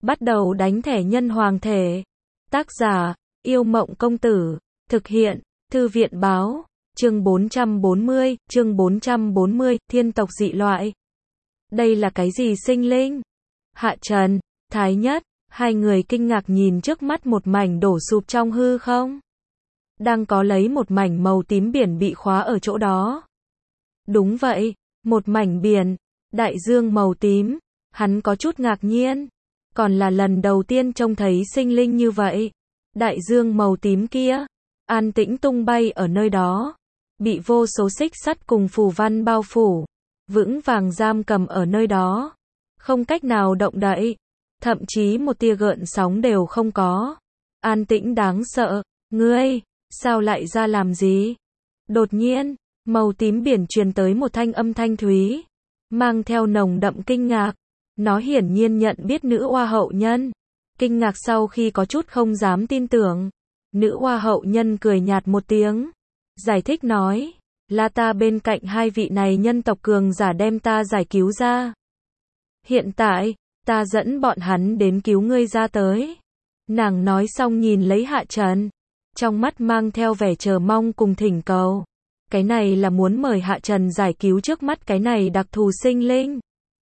Bắt đầu đánh thẻ nhân hoàng thể. Tác giả, Yêu Mộng Công Tử. Thực hiện, Thư viện Báo. Chương 440, thiên tộc dị loại. Đây là cái gì sinh linh? Hạ Trần, Thái Nhất, hai người kinh ngạc nhìn trước mắt một mảnh đổ sụp trong hư không. Đang có lấy một mảnh màu tím biển bị khóa ở chỗ đó. Đúng vậy, một mảnh biển, đại dương màu tím. Hắn có chút ngạc nhiên. Còn là lần đầu tiên trông thấy sinh linh như vậy. Đại dương màu tím kia, an tĩnh tung bay ở nơi đó. Bị vô số xích sắt cùng phù văn bao phủ. Vững vàng giam cầm ở nơi đó. Không cách nào động đậy. Thậm chí một tia gợn sóng đều không có. An tĩnh đáng sợ. Ngươi, sao lại ra làm gì? Đột nhiên, màu tím biển truyền tới một thanh âm thanh thúy. Mang theo nồng đậm kinh ngạc. Nó hiển nhiên nhận biết nữ oa hậu nhân. Kinh ngạc sau khi có chút không dám tin tưởng. Nữ oa hậu nhân cười nhạt một tiếng. Giải thích nói, là ta bên cạnh hai vị này nhân tộc cường giả đem ta giải cứu ra. Hiện tại, ta dẫn bọn hắn đến cứu ngươi ra tới. Nàng nói xong nhìn lấy Hạ Trần. Trong mắt mang theo vẻ chờ mong cùng thỉnh cầu. Cái này là muốn mời Hạ Trần giải cứu trước mắt cái này đặc thù sinh linh.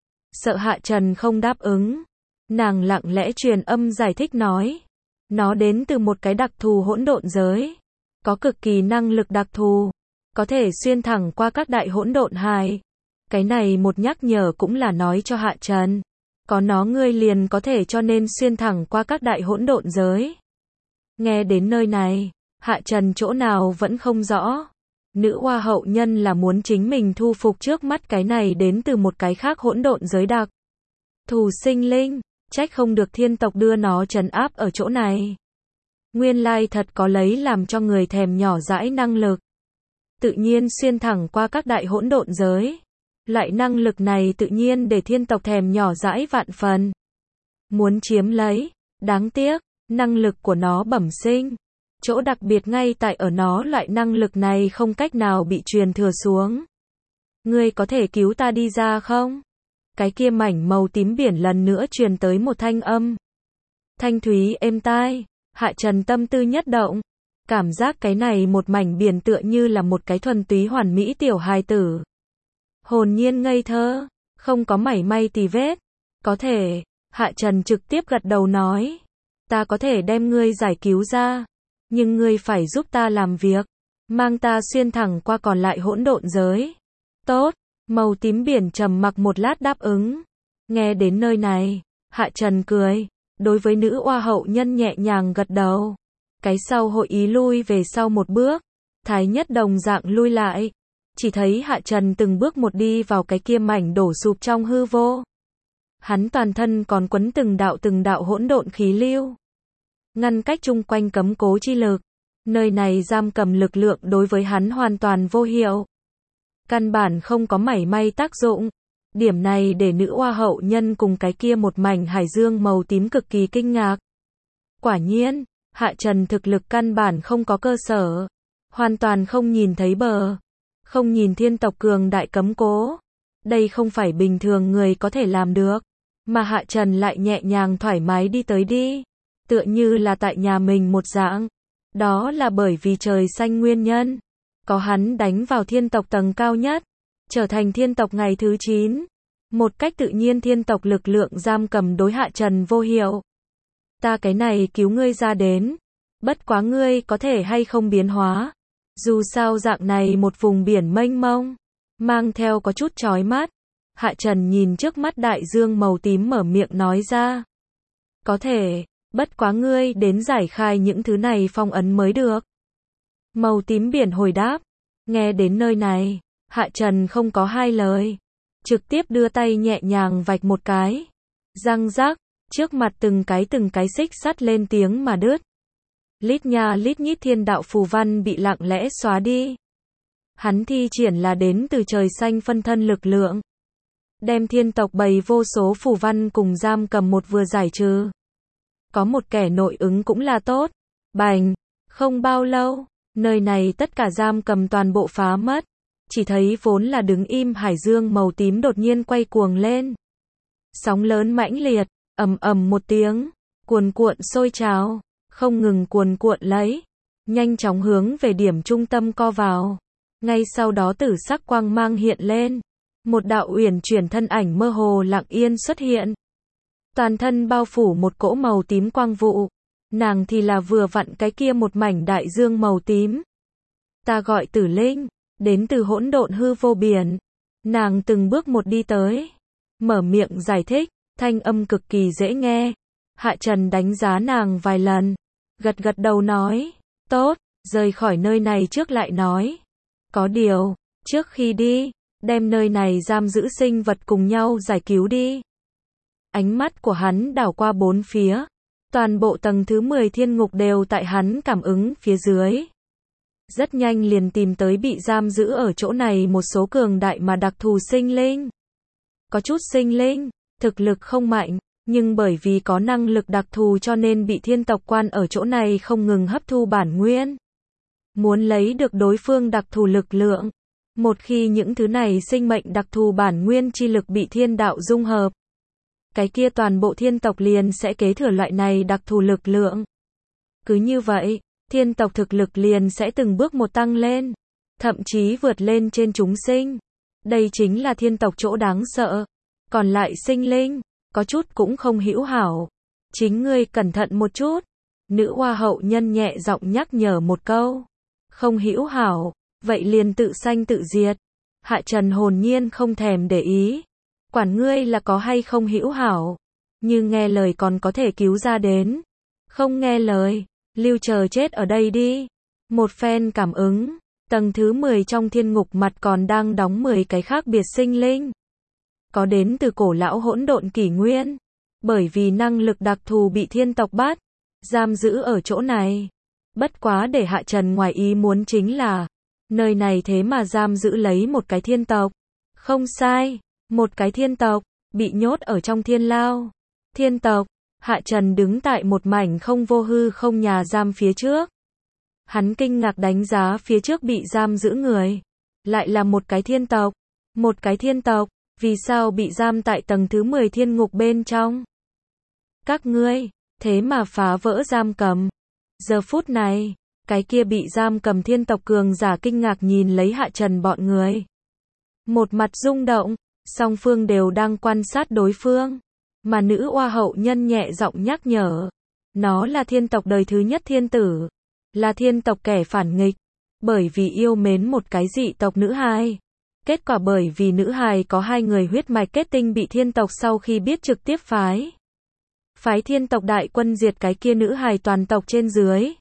Sợ Hạ Trần không đáp ứng. Nàng lặng lẽ truyền âm giải thích nói. Nó đến từ một cái đặc thù hỗn độn giới. Có cực kỳ năng lực đặc thù. Có thể xuyên thẳng qua các đại hỗn độn hải. Cái này một nhắc nhở cũng là nói cho Hạ Trần. Có nó ngươi liền có thể cho nên xuyên thẳng qua các đại hỗn độn giới. Nghe đến nơi này, Hạ Trần chỗ nào vẫn không rõ. Nữ oa hậu nhân là muốn chính mình thu phục trước mắt cái này đến từ một cái khác hỗn độn giới đặc thù sinh linh, trách không được thiên tộc đưa nó trấn áp ở chỗ này. Nguyên lai thật có lấy làm cho người thèm nhỏ dãi năng lực. Tự nhiên xuyên thẳng qua các đại hỗn độn giới. Loại năng lực này tự nhiên để thiên tộc thèm nhỏ dãi vạn phần. Muốn chiếm lấy, đáng tiếc, năng lực của nó bẩm sinh. Chỗ đặc biệt ngay tại ở nó loại năng lực này không cách nào bị truyền thừa xuống. Ngươi có thể cứu ta đi ra không? Cái kia mảnh màu tím biển lần nữa truyền tới một thanh âm. Thanh thúy êm tai, Hạ Trần tâm tư nhất động. Cảm giác cái này một mảnh biển tựa như là một cái thuần túy hoàn mỹ tiểu hài tử. Hồn nhiên ngây thơ, không có mảy may tì vết. Có thể, Hạ Trần trực tiếp gật đầu nói. Ta có thể đem ngươi giải cứu ra. Nhưng ngươi phải giúp ta làm việc. Mang ta xuyên thẳng qua còn lại hỗn độn giới. Tốt, màu tím biển trầm mặc một lát đáp ứng. Nghe đến nơi này, Hạ Trần cười. Đối với nữ oa hậu nhân nhẹ nhàng gật đầu. Cái sau hội ý lui về sau một bước. Thái Nhất đồng dạng lui lại. Chỉ thấy Hạ Trần từng bước một đi vào cái kia mảnh đổ sụp trong hư vô. Hắn toàn thân còn quấn từng đạo hỗn độn khí lưu. Ngăn cách chung quanh cấm cố chi lực. Nơi này giam cầm lực lượng đối với hắn hoàn toàn vô hiệu. Căn bản không có mảy may tác dụng. Điểm này để nữ oa hậu nhân cùng cái kia một mảnh hải dương màu tím cực kỳ kinh ngạc. Quả nhiên, Hạ Trần thực lực căn bản không có cơ sở. Hoàn toàn không nhìn thấy bờ. Không nhìn thiên tộc cường đại cấm cố. Đây không phải bình thường người có thể làm được. Mà Hạ Trần lại nhẹ nhàng thoải mái đi tới đi. Tựa như là tại nhà mình một dạng. Đó là bởi vì trời xanh nguyên nhân. Có hắn đánh vào thiên tộc tầng cao nhất. Trở thành thiên tộc ngày thứ 9. Một cách tự nhiên thiên tộc lực lượng giam cầm đối Hạ Trần vô hiệu. Ta cái này cứu ngươi ra đến. Bất quá ngươi có thể hay không biến hóa. Dù sao dạng này một vùng biển mênh mông. Mang theo có chút chói mắt. Hạ Trần nhìn trước mắt đại dương màu tím mở miệng nói ra. Có thể. Bất quá ngươi đến giải khai những thứ này phong ấn mới được. Màu tím biển hồi đáp. Nghe đến nơi này, Hạ Trần không có hai lời. Trực tiếp đưa tay nhẹ nhàng vạch một cái. Răng rắc, trước mặt từng cái xích sắt lên tiếng mà đứt. Lít nha lít nhít thiên đạo phù văn bị lặng lẽ xóa đi. Hắn thi triển là đến từ trời xanh phân thân lực lượng. Đem thiên tộc bày vô số phù văn cùng giam cầm một vừa giải trừ. Có một kẻ nội ứng cũng là tốt. Bành, không bao lâu, nơi này tất cả giam cầm toàn bộ phá mất. Chỉ thấy vốn là đứng im hải dương màu tím đột nhiên quay cuồng lên. Sóng lớn mãnh liệt, ầm ầm một tiếng, cuồn cuộn sôi trào, không ngừng cuồn cuộn lấy, nhanh chóng hướng về điểm trung tâm co vào. Ngay sau đó tử sắc quang mang hiện lên, một đạo uyển chuyển thân ảnh mơ hồ lặng yên xuất hiện. Toàn thân bao phủ một cỗ màu tím quang vụ, nàng thì là vừa vặn cái kia một mảnh đại dương màu tím. Ta gọi Tử Linh, đến từ hỗn độn hư vô biển. Nàng từng bước một đi tới, mở miệng giải thích, thanh âm cực kỳ dễ nghe. Hạ Trần đánh giá nàng vài lần, gật gật đầu nói, tốt, rời khỏi nơi này trước lại nói. Có điều, trước khi đi, đem nơi này giam giữ sinh vật cùng nhau giải cứu đi. Ánh mắt của hắn đảo qua bốn phía, toàn bộ tầng thứ 10 thiên ngục đều tại hắn cảm ứng phía dưới. Rất nhanh liền tìm tới bị giam giữ ở chỗ này một số cường đại mà đặc thù sinh linh. Có chút sinh linh, thực lực không mạnh, nhưng bởi vì có năng lực đặc thù cho nên bị thiên tộc quan ở chỗ này không ngừng hấp thu bản nguyên. Muốn lấy được đối phương đặc thù lực lượng. Một khi những thứ này sinh mệnh đặc thù bản nguyên chi lực bị thiên đạo dung hợp, cái kia toàn bộ thiên tộc liền sẽ kế thừa loại này đặc thù lực lượng. Cứ như vậy, thiên tộc thực lực liền sẽ từng bước một tăng lên, thậm chí vượt lên trên chúng sinh. Đây chính là thiên tộc chỗ đáng sợ. Còn lại sinh linh, có chút cũng không hữu hảo. Chính ngươi cẩn thận một chút. Nữ hoa hậu nhân nhẹ giọng nhắc nhở một câu. Không hữu hảo, vậy liền tự sanh tự diệt. Hạ Trần hồn nhiên không thèm để ý. Quản ngươi là có hay không hữu hảo. Như nghe lời còn có thể cứu ra đến. Không nghe lời, lưu chờ chết ở đây đi. Một phen cảm ứng, tầng thứ 10 trong thiên ngục mặt còn đang đóng 10 cái khác biệt sinh linh. Có đến từ cổ lão hỗn độn kỷ nguyên. Bởi vì năng lực đặc thù bị thiên tộc bắt, giam giữ ở chỗ này. Bất quá để Hạ Trần ngoài ý muốn chính là, nơi này thế mà giam giữ lấy một cái thiên tộc. Không sai, một cái thiên tộc, bị nhốt ở trong thiên lao. Thiên tộc, Hạ Trần đứng tại một mảnh không vô hư không nhà giam phía trước. Hắn kinh ngạc đánh giá phía trước bị giam giữ người. Lại là một cái thiên tộc. Một cái thiên tộc, vì sao bị giam tại tầng thứ 10 thiên ngục bên trong? Các ngươi, thế mà phá vỡ giam cầm. Giờ phút này, cái kia bị giam cầm thiên tộc cường giả kinh ngạc nhìn lấy Hạ Trần bọn người. Một mặt rung động, song phương đều đang quan sát đối phương. Mà nữ oa hậu nhân nhẹ giọng nhắc nhở. Nó là thiên tộc đời thứ nhất thiên tử. Là thiên tộc kẻ phản nghịch. Bởi vì yêu mến một cái dị tộc nữ hài. Kết quả bởi vì nữ hài có 2 người huyết mạch kết tinh bị thiên tộc sau khi biết trực tiếp phái thiên tộc đại quân diệt cái kia nữ hài toàn tộc trên dưới.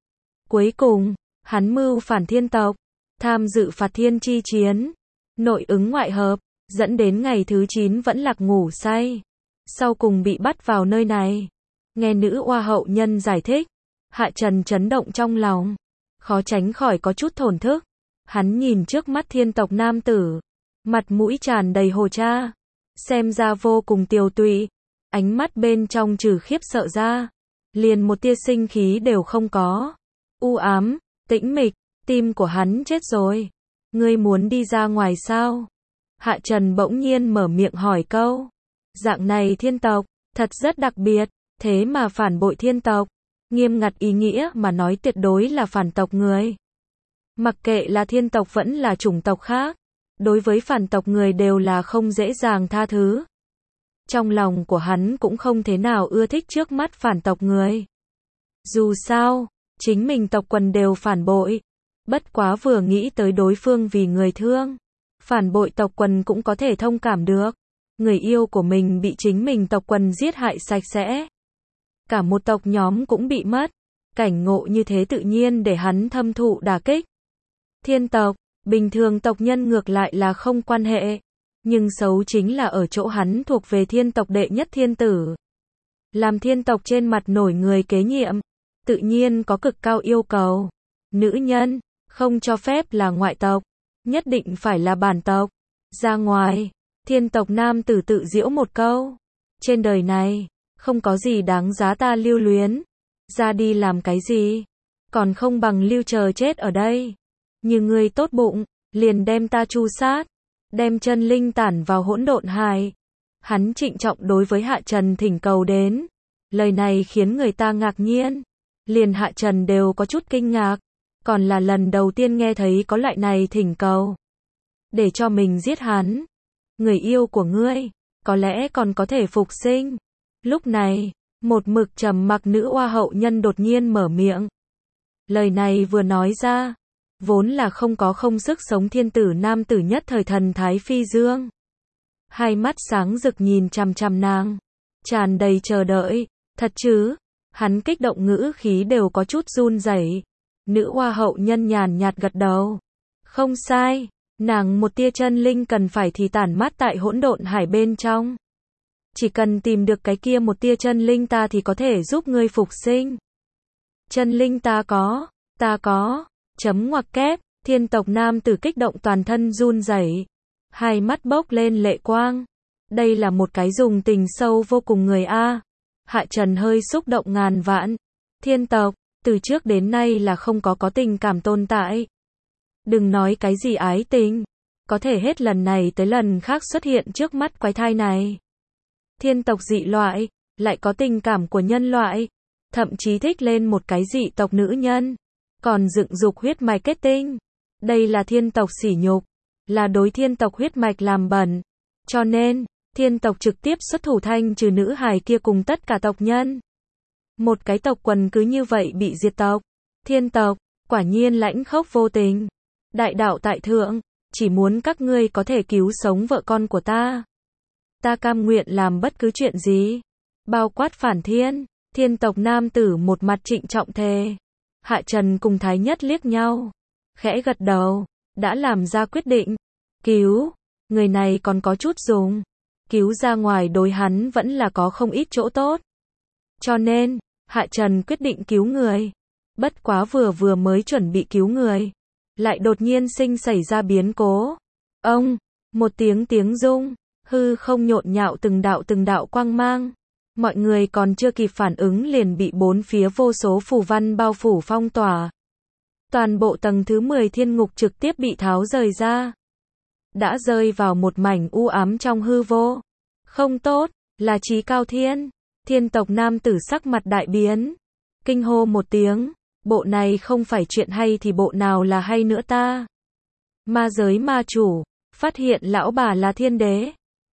Cuối cùng, hắn mưu phản thiên tộc, tham dự phạt thiên chi chiến, nội ứng ngoại hợp, dẫn đến ngày thứ 9 vẫn lạc ngủ say. Sau cùng bị bắt vào nơi này. Nghe nữ oa hậu nhân giải thích, Hạ Trần chấn động trong lòng, khó tránh khỏi có chút thổn thức. Hắn nhìn trước mắt thiên tộc nam tử, mặt mũi tràn đầy hồ cha, xem ra vô cùng tiều tụy, ánh mắt bên trong trừ khiếp sợ ra, liền một tia sinh khí đều không có. U ám, tĩnh mịch, tim của hắn chết rồi. Ngươi muốn đi ra ngoài sao? Hạ Trần bỗng nhiên mở miệng hỏi câu. Dạng này thiên tộc, thật rất đặc biệt, thế mà phản bội thiên tộc. Nghiêm ngặt ý nghĩa mà nói tuyệt đối là phản tộc người. Mặc kệ là thiên tộc vẫn là chủng tộc khác, đối với phản tộc người đều là không dễ dàng tha thứ. Trong lòng của hắn cũng không thế nào ưa thích trước mắt phản tộc người. Dù sao, chính mình tộc quần đều phản bội. Bất quá vừa nghĩ tới đối phương vì người thương, phản bội tộc quần cũng có thể thông cảm được. Người yêu của mình bị chính mình tộc quần giết hại sạch sẽ. Cả một tộc nhóm cũng bị mất. Cảnh ngộ như thế tự nhiên để hắn thâm thụ đả kích. Thiên tộc, bình thường tộc nhân ngược lại là không quan hệ. Nhưng xấu chính là ở chỗ hắn thuộc về thiên tộc đệ nhất thiên tử. Làm thiên tộc trên mặt nổi người kế nhiệm, tự nhiên có cực cao yêu cầu. Nữ nhân, không cho phép là ngoại tộc, nhất định phải là bản tộc. Ra ngoài, thiên tộc nam tử tự giễu một câu. Trên đời này, không có gì đáng giá ta lưu luyến. Ra đi làm cái gì? Còn không bằng lưu chờ chết ở đây. Như ngươi tốt bụng, liền đem ta tru sát. Đem chân linh tản vào hỗn độn hải. Hắn trịnh trọng đối với Hạ Trần thỉnh cầu đến. Lời này khiến người ta ngạc nhiên. Liền Hạ Trần đều có chút kinh ngạc. Còn là lần đầu tiên nghe thấy có loại này thỉnh cầu. Để cho mình giết hắn. Người yêu của ngươi, có lẽ còn có thể phục sinh. Lúc này, một mực trầm mặc nữ oa hậu nhân đột nhiên mở miệng. Lời này vừa nói ra, vốn là không sức sống thiên tử nam tử nhất thời thần thái phi dương. Hai mắt sáng rực nhìn chằm chằm nàng, tràn đầy chờ đợi. Thật chứ? Hắn kích động ngữ khí đều có chút run rẩy. Nữ oa hậu nhân nhàn nhạt gật đầu. Không sai, nàng một tia chân linh cần phải thì tản mát tại hỗn độn hải bên trong. Chỉ cần tìm được cái kia một tia chân linh ta thì có thể giúp ngươi phục sinh. Chân linh ta có, chấm ngoặc kép, thiên tộc nam tử kích động toàn thân run rẩy, hai mắt bốc lên lệ quang. Đây là một cái dùng tình sâu vô cùng người a. Hạ Trần hơi xúc động ngàn vạn. Thiên tộc, từ trước đến nay là không có tình cảm tồn tại. Đừng nói cái gì ái tình, có thể hết lần này tới lần khác xuất hiện trước mắt quái thai này. Thiên tộc dị loại, lại có tình cảm của nhân loại, thậm chí thích lên một cái dị tộc nữ nhân, còn dựng dục huyết mạch kết tinh. Đây là thiên tộc sỉ nhục, là đối thiên tộc huyết mạch làm bẩn. Cho nên, thiên tộc trực tiếp xuất thủ thanh trừ nữ hài kia cùng tất cả tộc nhân. Một cái tộc quần cứ như vậy bị diệt tộc. Thiên tộc, quả nhiên lãnh khốc vô tình. Đại đạo tại thượng, chỉ muốn các ngươi có thể cứu sống vợ con của ta. Ta cam nguyện làm bất cứ chuyện gì, bao quát phản thiên. Thiên tộc nam tử một mặt trịnh trọng thề. Hạ Trần cùng Thái Nhất liếc nhau, khẽ gật đầu, đã làm ra quyết định. Cứu, người này còn có chút dùng. Cứu ra ngoài đối hắn vẫn là có không ít chỗ tốt. Cho nên, Hạ Trần quyết định cứu người. Bất quá vừa mới chuẩn bị cứu người, lại đột nhiên xảy ra biến cố. Ông, một tiếng rung, hư không nhộn nhạo từng đạo quang mang. Mọi người còn chưa kịp phản ứng liền bị bốn phía vô số phù văn bao phủ phong tỏa. Toàn bộ tầng thứ 10 thiên ngục trực tiếp bị tháo rời ra. Đã rơi vào một mảnh u ám trong hư vô. Không tốt, là Chí Cao Thiên. Thiên tộc nam tử sắc mặt đại biến. Kinh hô một tiếng, bộ này không phải chuyện hay thì bộ nào là hay nữa ta. Ma giới ma chủ, phát hiện lão bà là thiên đế.